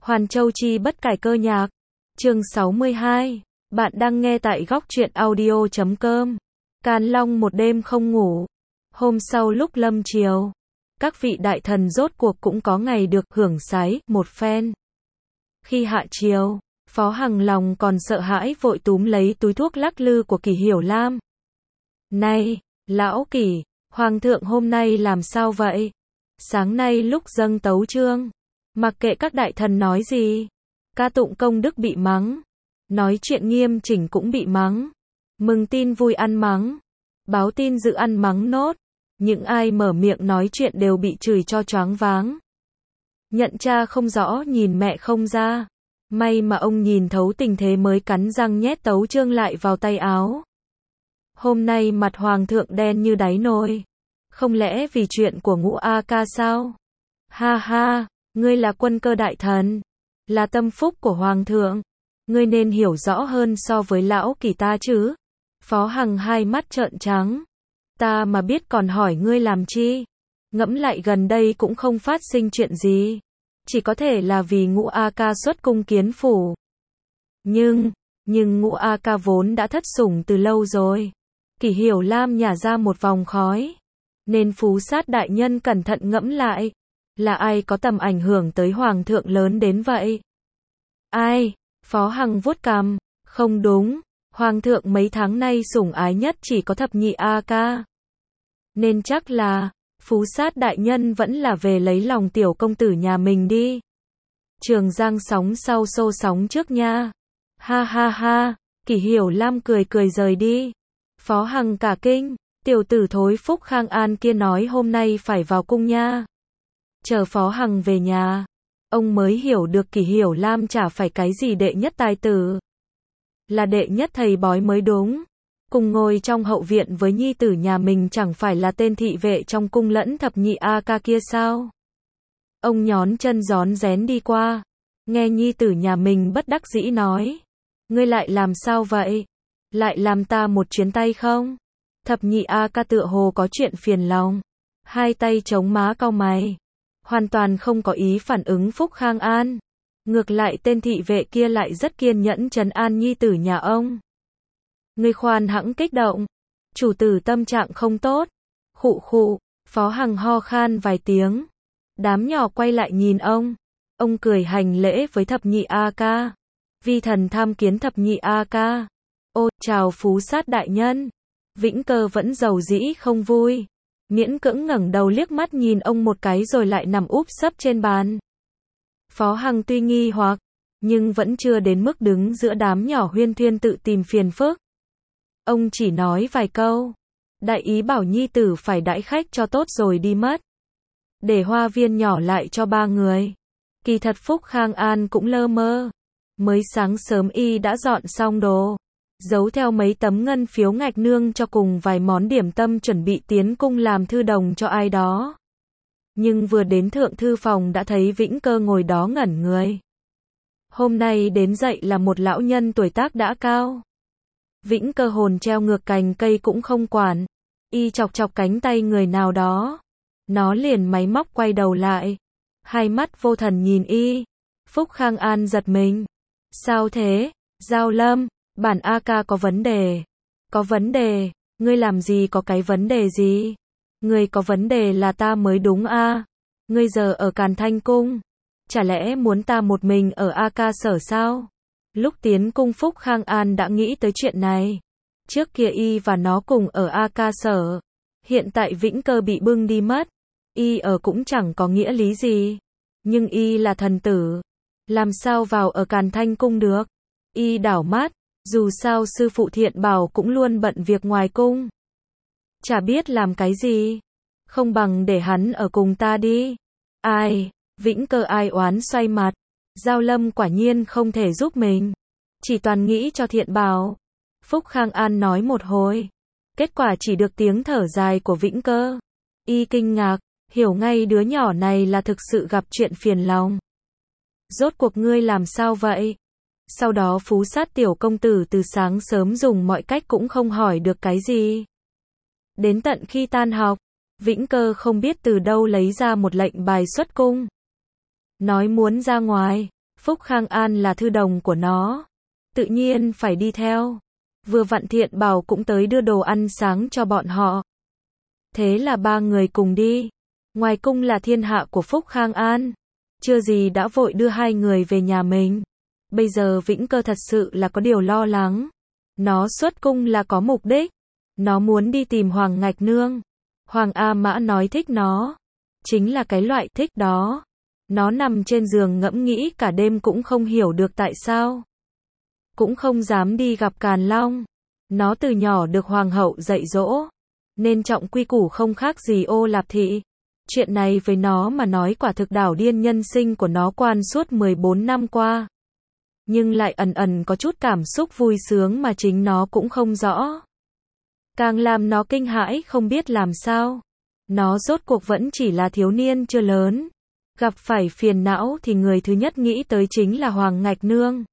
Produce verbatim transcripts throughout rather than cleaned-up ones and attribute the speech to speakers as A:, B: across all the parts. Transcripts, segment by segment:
A: Hoàn Châu Chi bất cải cơ nhạc. Chương sáu mươi hai. Bạn đang nghe tại góc truyện audio chấm com. Càn Long một đêm không ngủ. Hôm sau lúc lâm chiều, các vị đại thần rốt cuộc cũng có ngày được hưởng sái một phen. Khi hạ chiều, Phó Hằng lòng còn sợ hãi vội túm lấy túi thuốc lắc lư của Kỷ Hiểu Lam. Này, lão Kỷ, Hoàng thượng hôm nay làm sao vậy? Sáng nay lúc dâng tấu chương, mặc kệ các đại thần nói gì, ca tụng công đức bị mắng, nói chuyện nghiêm chỉnh cũng bị mắng, mừng tin vui ăn mắng, báo tin dự ăn mắng nốt, những ai mở miệng nói chuyện đều bị chửi cho choáng váng. Nhận cha không rõ nhìn mẹ không ra, may mà ông nhìn thấu tình thế mới cắn răng nhét tấu chương lại vào tay áo. Hôm nay mặt hoàng thượng đen như đáy nồi, không lẽ vì chuyện của Ngũ A Ca sao? Ha ha, ngươi là quân cơ đại thần, là tâm phúc của hoàng thượng, ngươi nên hiểu rõ hơn so với lão Kỷ ta chứ. Phó Hằng hai mắt trợn trắng. Ta mà biết còn hỏi ngươi làm chi? Ngẫm lại gần đây cũng không phát sinh chuyện gì, chỉ có thể là vì Ngũ A Ca xuất cung kiến phủ. Nhưng, nhưng Ngũ A Ca vốn đã thất sủng từ lâu rồi. Kỷ Hiểu Lam nhả ra một vòng khói. Nên Phú Sát đại nhân cẩn thận ngẫm lại, là ai có tầm ảnh hưởng tới hoàng thượng lớn đến vậy? Ai? Phó Hằng vuốt cằm, không đúng, hoàng thượng mấy tháng nay sủng ái nhất chỉ có thập nhị A Ca. Nên chắc là, Phú Sát đại nhân vẫn là về lấy lòng tiểu công tử nhà mình đi. Trường Giang sóng sau xô sóng trước nha. Ha ha ha, Kỷ Hiểu Lam cười cười rời đi. Phó Hằng cả kinh, tiểu tử thối Phúc Khang An kia nói hôm nay phải vào cung nha. Chờ Phó Hằng về nhà, ông mới hiểu được Kỷ Hiểu Lam chả phải cái gì đệ nhất tài tử, là đệ nhất thầy bói mới đúng. Cùng ngồi trong hậu viện với nhi tử nhà mình chẳng phải là tên thị vệ trong cung lẫn thập nhị A Ca kia sao? Ông nhón chân gión rén đi qua, nghe nhi tử nhà mình bất đắc dĩ nói, ngươi lại làm sao vậy? Lại làm ta một chuyến tay không? Thập nhị A Ca tựa hồ có chuyện phiền lòng, hai tay chống má cau mày, hoàn toàn không có ý phản ứng Phúc Khang An. Ngược lại tên thị vệ kia lại rất kiên nhẫn trấn an nhi tử nhà ông. Ngươi khoan hãng kích động, chủ tử tâm trạng không tốt. Khụ khụ, Phó Hằng ho khan vài tiếng. Đám nhỏ quay lại nhìn ông. Ông cười hành lễ với thập nhị A Ca. Vi thần tham kiến thập nhị A Ca. Ô, chào Phú Sát đại nhân. Vĩnh Cơ vẫn giàu dĩ không vui, miễn cưỡng ngẩng đầu liếc mắt nhìn ông một cái rồi lại nằm úp sấp trên bàn. Phó Hằng tuy nghi hoặc, nhưng vẫn chưa đến mức đứng giữa đám nhỏ huyên thuyên tự tìm phiền phức. Ông chỉ nói vài câu, đại ý bảo nhi tử phải đãi khách cho tốt rồi đi mất. Để hoa viên nhỏ lại cho ba người. Kỳ thật Phúc Khang An cũng lơ mơ. Mới sáng sớm y đã dọn xong đồ, giấu theo mấy tấm ngân phiếu ngạch nương cho cùng vài món điểm tâm chuẩn bị tiến cung làm thư đồng cho ai đó. Nhưng vừa đến thượng thư phòng đã thấy Vĩnh Cơ ngồi đó ngẩn người. Hôm nay đến dậy là một lão nhân tuổi tác đã cao. Vĩnh Cơ hồn treo ngược cành cây cũng không quản, y chọc chọc cánh tay người nào đó, nó liền máy móc quay đầu lại, hai mắt vô thần nhìn y. Phúc Khang An giật mình. Sao thế? Giao Lâm, bản A Ca có vấn đề. Có vấn đề? Ngươi làm gì có cái vấn đề gì? Ngươi có vấn đề là ta mới đúng a. À? Ngươi giờ ở Càn Thanh cung, chả lẽ muốn ta một mình ở A Ca sở sao? Lúc tiến cung Phúc Khang An đã nghĩ tới chuyện này. Trước kia y và nó cùng ở A Ca sở, hiện tại Vĩnh Cơ bị bưng đi mất, y ở cũng chẳng có nghĩa lý gì. Nhưng y là thần tử, làm sao vào ở Càn Thanh cung được? Y đảo mắt, dù sao sư phụ Thiện Bảo cũng luôn bận việc ngoài cung, chả biết làm cái gì, không bằng để hắn ở cùng ta đi. Ai? Vĩnh Cơ ai oán xoay mặt. Giao Lâm quả nhiên không thể giúp mình, chỉ toàn nghĩ cho Thiện Bảo. Phúc Khang An nói một hồi, kết quả chỉ được tiếng thở dài của Vĩnh Cơ. Y kinh ngạc, hiểu ngay đứa nhỏ này là thực sự gặp chuyện phiền lòng. Rốt cuộc ngươi làm sao vậy? Sau đó Phú Sát tiểu công tử từ sáng sớm dùng mọi cách cũng không hỏi được cái gì. Đến tận khi tan học, Vĩnh Cơ không biết từ đâu lấy ra một lệnh bài xuất cung. Nói muốn ra ngoài, Phúc Khang An là thư đồng của nó, tự nhiên phải đi theo. Vừa vặn Thiện Bảo cũng tới đưa đồ ăn sáng cho bọn họ. Thế là ba người cùng đi. Ngoài cung là thiên hạ của Phúc Khang An. Chưa gì đã vội đưa hai người về nhà mình. Bây giờ Vĩnh Cơ thật sự là có điều lo lắng. Nó xuất cung là có mục đích. Nó muốn đi tìm Hoàng Ngạch Nương. Hoàng A Mã nói thích nó. Chính là cái loại thích đó. Nó nằm trên giường ngẫm nghĩ cả đêm cũng không hiểu được tại sao. Cũng không dám đi gặp Càn Long. Nó từ nhỏ được Hoàng hậu dạy dỗ. Nên trọng quy củ không khác gì Ô Lạp Thị. Chuyện này với nó mà nói quả thực đảo điên nhân sinh của nó quan suốt mười bốn năm qua. Nhưng lại ẩn ẩn có chút cảm xúc vui sướng mà chính nó cũng không rõ. Càng làm nó kinh hãi không biết làm sao. Nó rốt cuộc vẫn chỉ là thiếu niên chưa lớn. Gặp phải phiền não thì người thứ nhất nghĩ tới chính là Hoàng Ngạch Nương.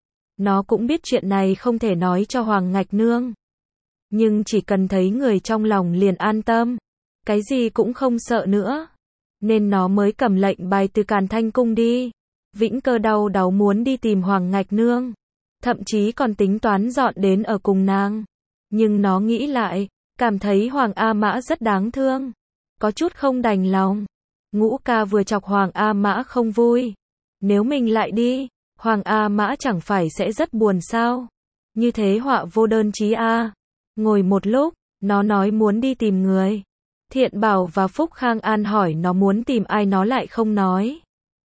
A: Nó cũng biết chuyện này không thể nói cho Hoàng Ngạch Nương. Nhưng chỉ cần thấy người trong lòng liền an tâm. Cái gì cũng không sợ nữa. Nên nó mới cầm lệnh bài từ Càn Thanh Cung đi. Vĩnh Cơ đau đáu muốn đi tìm Hoàng Ngạch Nương. Thậm chí còn tính toán dọn đến ở cùng nàng. Nhưng nó nghĩ lại, cảm thấy Hoàng A Mã rất đáng thương. Có chút không đành lòng. Ngũ ca vừa chọc Hoàng A Mã không vui. Nếu mình lại đi, Hoàng A Mã chẳng phải sẽ rất buồn sao? Như thế họa vô đơn chí a. Ngồi một lúc, nó nói muốn đi tìm người. Thiện Bảo và Phúc Khang An hỏi nó muốn tìm ai nó lại không nói.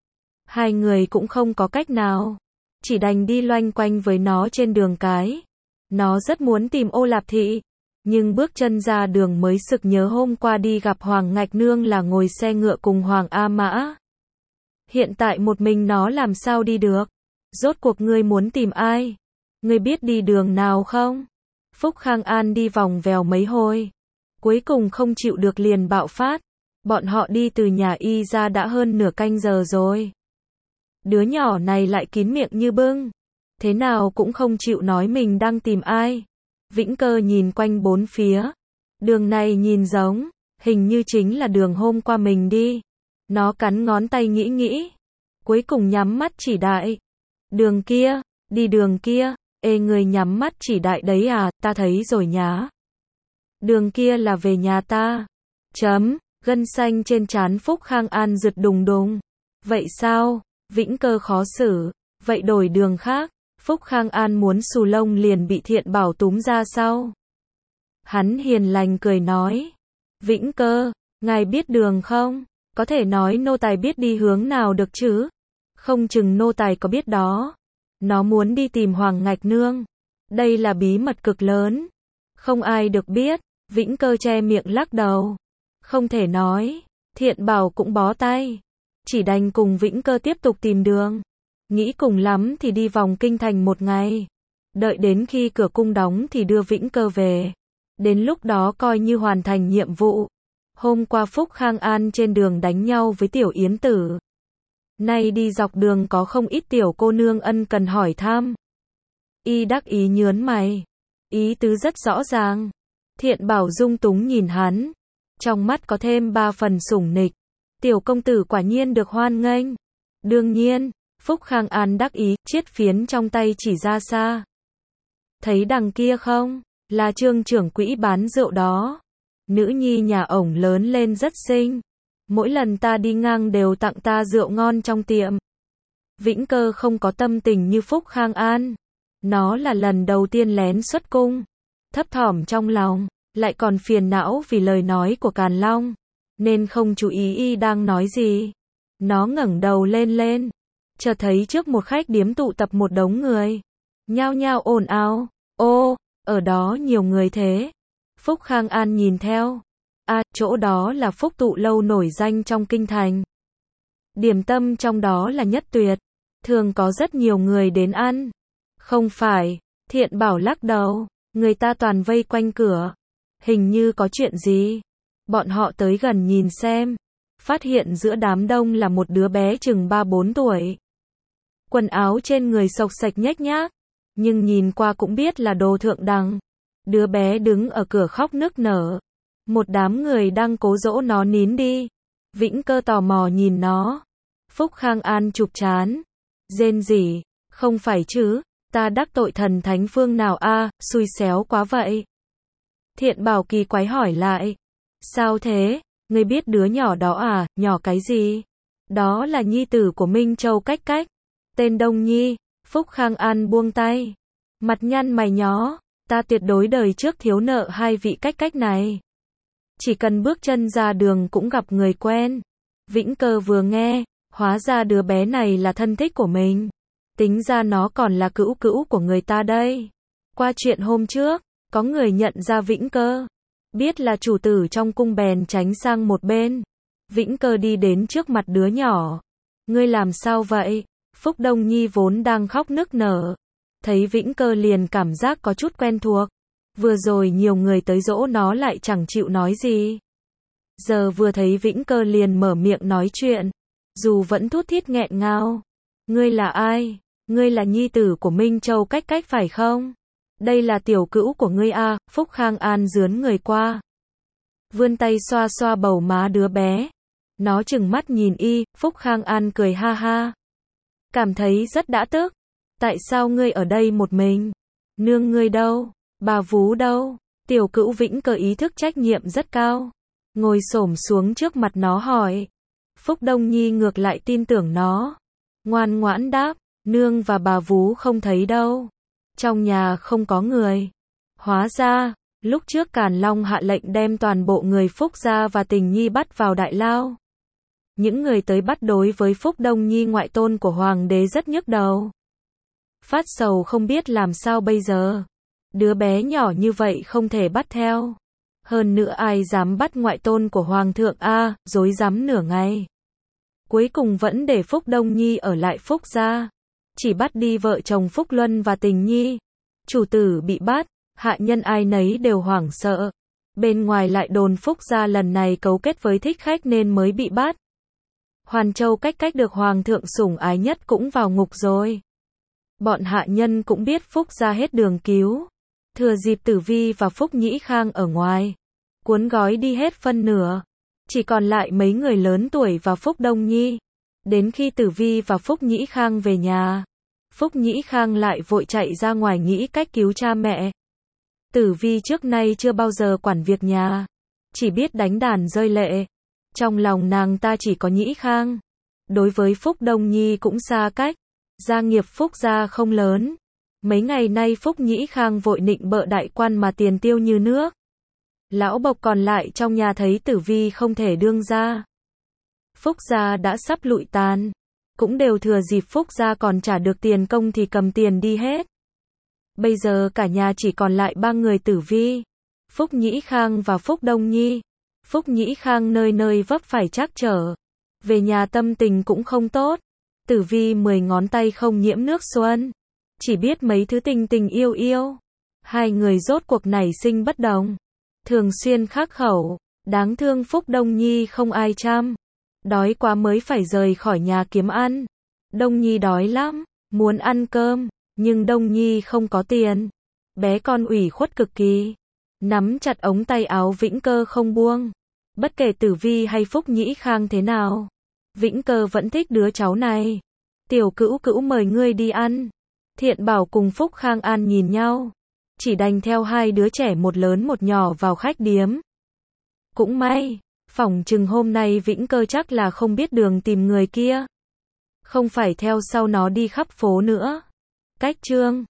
A: Hai người cũng không có cách nào. Chỉ đành đi loanh quanh với nó trên đường cái. Nó rất muốn tìm Ô Lạp Thị. Nhưng bước chân ra đường mới sực nhớ hôm qua đi gặp Hoàng Ngạch Nương là ngồi xe ngựa cùng Hoàng A Mã. Hiện tại một mình nó làm sao đi được? Rốt cuộc ngươi muốn tìm ai? Ngươi biết đi đường nào không? Phúc Khang An đi vòng vèo mấy hồi. Cuối cùng không chịu được liền bạo phát. Bọn họ đi từ nhà y ra đã hơn nửa canh giờ rồi. Đứa nhỏ này lại kín miệng như bưng. Thế nào cũng không chịu nói mình đang tìm ai. Vĩnh Cơ nhìn quanh bốn phía. Đường này nhìn giống, hình như chính là đường hôm qua mình đi. Nó cắn ngón tay nghĩ nghĩ. Cuối cùng nhắm mắt chỉ đại. Đường kia, đi đường kia. Ê người nhắm mắt chỉ đại đấy à, ta thấy rồi nhá. Đường kia là về nhà ta. Chấm, gân xanh trên trán Phúc Khang An giật đùng đùng. Vậy sao? Vĩnh Cơ khó xử. Vậy đổi đường khác. Phúc Khang An muốn xù lông liền bị Thiện Bảo túm ra sau. Hắn hiền lành cười nói. Vĩnh Cơ, ngài biết đường không? Có thể nói nô tài biết đi hướng nào được chứ? Không chừng nô tài có biết đó. Nó muốn đi tìm Hoàng Ngạch Nương. Đây là bí mật cực lớn. Không ai được biết. Vĩnh Cơ che miệng lắc đầu. Không thể nói. Thiện Bảo cũng bó tay. Chỉ đành cùng Vĩnh Cơ tiếp tục tìm đường. Nghĩ cùng lắm thì đi vòng kinh thành một ngày. Đợi đến khi cửa cung đóng thì đưa Vĩnh Cơ về. Đến lúc đó coi như hoàn thành nhiệm vụ. Hôm qua Phúc Khang An trên đường đánh nhau với Tiểu Yến Tử. Nay đi dọc đường có không ít tiểu cô nương ân cần hỏi thăm. Y đắc ý nhớn mày. Ý tứ rất rõ ràng. Thiện Bảo dung túng nhìn hắn. Trong mắt có thêm ba phần sủng nịch. Tiểu công tử quả nhiên được hoan nghênh. Đương nhiên. Phúc Khang An đắc ý, chiết phiến trong tay chỉ ra xa. Thấy đằng kia không? Là Trương trưởng quỹ bán rượu đó. Nữ nhi nhà ổng lớn lên rất xinh. Mỗi lần ta đi ngang đều tặng ta rượu ngon trong tiệm. Vĩnh Cơ không có tâm tình như Phúc Khang An. Nó là lần đầu tiên lén xuất cung. Thấp thỏm trong lòng, lại còn phiền não vì lời nói của Càn Long. Nên không chú ý y đang nói gì. Nó ngẩng đầu lên lên. Chợt thấy trước một khách điếm tụ tập một đống người. Nhao nhao ồn ào. Ô, ở đó nhiều người thế. Phúc Khang An nhìn theo. À, chỗ đó là Phúc Tụ lâu nổi danh trong kinh thành. Điểm tâm trong đó là nhất tuyệt. Thường có rất nhiều người đến ăn. Không phải, Thiện Bảo lắc đầu. Người ta toàn vây quanh cửa. Hình như có chuyện gì. Bọn họ tới gần nhìn xem. Phát hiện giữa đám đông là một đứa bé chừng ba bốn tuổi. Quần áo trên người xộc xạch nhếch nhác. Nhưng nhìn qua cũng biết là đồ thượng đẳng. Đứa bé đứng ở cửa khóc nức nở. Một đám người đang cố dỗ nó nín đi. Vĩnh Cơ tò mò nhìn nó. Phúc Khang An chụp trán. Rên rỉ, không phải chứ, ta đắc tội thần thánh phương nào a, xui xéo quá vậy. Thiện Bảo kỳ quái hỏi lại. Sao thế, ngươi biết đứa nhỏ đó à, nhỏ cái gì? Đó là nhi tử của Minh Châu Cách Cách. Tên Đông Nhi. Phúc Khang An buông tay. Mặt nhăn mày nhó, ta tuyệt đối đời trước thiếu nợ hai vị Cách Cách này. Chỉ cần bước chân ra đường cũng gặp người quen. Vĩnh Cơ vừa nghe, hóa ra đứa bé này là thân thích của mình. Tính ra nó còn là cữu cữu của người ta đây. Qua chuyện hôm trước, có người nhận ra Vĩnh Cơ. Biết là chủ tử trong cung bèn tránh sang một bên. Vĩnh Cơ đi đến trước mặt đứa nhỏ. Ngươi làm sao vậy? Phúc Đông Nhi vốn đang khóc nức nở. Thấy Vĩnh Cơ liền cảm giác có chút quen thuộc. Vừa rồi nhiều người tới dỗ nó lại chẳng chịu nói gì. Giờ vừa thấy Vĩnh Cơ liền mở miệng nói chuyện. Dù vẫn thút thít nghẹn ngào. Ngươi là ai? Ngươi là nhi tử của Minh Châu Cách Cách phải không? Đây là tiểu cữu của ngươi a. Phúc Khang An dướn người qua. Vươn tay xoa xoa bầu má đứa bé. Nó chừng mắt nhìn y, Phúc Khang An cười ha ha. Cảm thấy rất đã tức. Tại sao ngươi ở đây một mình? Nương ngươi đâu? Bà vú đâu? Tiểu cữu Vĩnh Cơ ý thức trách nhiệm rất cao. Ngồi xổm xuống trước mặt nó hỏi. Phúc Đông Nhi ngược lại tin tưởng nó. Ngoan ngoãn đáp, nương và bà vú không thấy đâu. Trong nhà không có người. Hóa ra, lúc trước Càn Long hạ lệnh đem toàn bộ người Phúc gia và Tình Nhi bắt vào đại lao. Những người tới bắt đối với Phúc Đông Nhi ngoại tôn của hoàng đế rất nhức đầu. Phát sầu không biết làm sao bây giờ. Đứa bé nhỏ như vậy không thể bắt theo. Hơn nữa ai dám bắt ngoại tôn của hoàng thượng a, dối dám nửa ngày. Cuối cùng vẫn để Phúc Đông Nhi ở lại Phúc gia. Chỉ bắt đi vợ chồng Phúc Luân và Tình Nhi. Chủ tử bị bắt, hạ nhân ai nấy đều hoảng sợ. Bên ngoài lại đồn Phúc gia lần này cấu kết với thích khách nên mới bị bắt. Hoàn Châu Cách Cách được hoàng thượng sủng ái nhất cũng vào ngục rồi. Bọn hạ nhân cũng biết Phúc gia hết đường cứu. Thừa dịp Tử Vi và Phúc Nhĩ Khang ở ngoài, cuốn gói đi hết phân nửa. Chỉ còn lại mấy người lớn tuổi và Phúc Đông Nhi. Đến khi Tử Vi và Phúc Nhĩ Khang về nhà, Phúc Nhĩ Khang lại vội chạy ra ngoài nghĩ cách cứu cha mẹ. Tử Vi trước nay chưa bao giờ quản việc nhà, chỉ biết đánh đàn rơi lệ. Trong lòng nàng ta chỉ có Nhĩ Khang. Đối với Phúc Đông Nhi cũng xa cách. Gia nghiệp Phúc gia không lớn. Mấy ngày nay Phúc Nhĩ Khang vội nịnh bợ đại quan mà tiền tiêu như nước. Lão bộc còn lại trong nhà thấy Tử Vi không thể đương gia. Phúc gia đã sắp lụi tàn. Cũng đều thừa dịp Phúc gia còn trả được tiền công thì cầm tiền đi hết. Bây giờ cả nhà chỉ còn lại ba người Tử Vi, Phúc Nhĩ Khang và Phúc Đông Nhi. Phúc Nhĩ Khang nơi nơi vấp phải trắc trở. Về nhà tâm tình cũng không tốt. Tử Vi mười ngón tay không nhiễm nước xuân. Chỉ biết mấy thứ tình tình yêu yêu. Hai người rốt cuộc nảy sinh bất đồng. Thường xuyên khắc khẩu. Đáng thương Phúc Đông Nhi không ai chăm. Đói quá mới phải rời khỏi nhà kiếm ăn. Đông Nhi đói lắm. Muốn ăn cơm. Nhưng Đông Nhi không có tiền. Bé con ủy khuất cực kỳ. Nắm chặt ống tay áo Vĩnh Cơ không buông. Bất kể Tử Vi hay Phúc Nhĩ Khang thế nào, Vĩnh Cơ vẫn thích đứa cháu này. Tiểu cữu cữu mời ngươi đi ăn. Thiện Bảo cùng Phúc Khang An nhìn nhau. Chỉ đành theo hai đứa trẻ một lớn một nhỏ vào khách điếm. Cũng may, phỏng chừng hôm nay Vĩnh Cơ chắc là không biết đường tìm người kia. Không phải theo sau nó đi khắp phố nữa. Cách chương